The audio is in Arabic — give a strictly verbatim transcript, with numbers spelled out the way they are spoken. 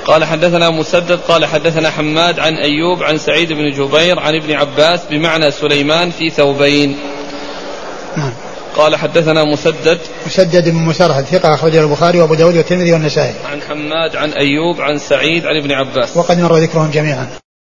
قال حدثنا مسدد قال حدثنا حماد عن أيوب عن سعيد بن جبير عن ابن عباس بمعنى سليمان في ثوبين. نعم. قال حدثنا مسدد مسدد بن مسرهد ثقة أخرجه البخاري وأبو داود والترمذي والنسائي. عن حماد عن أيوب عن سعيد عن ابن عباس وقد مر ذكرهم جميعا.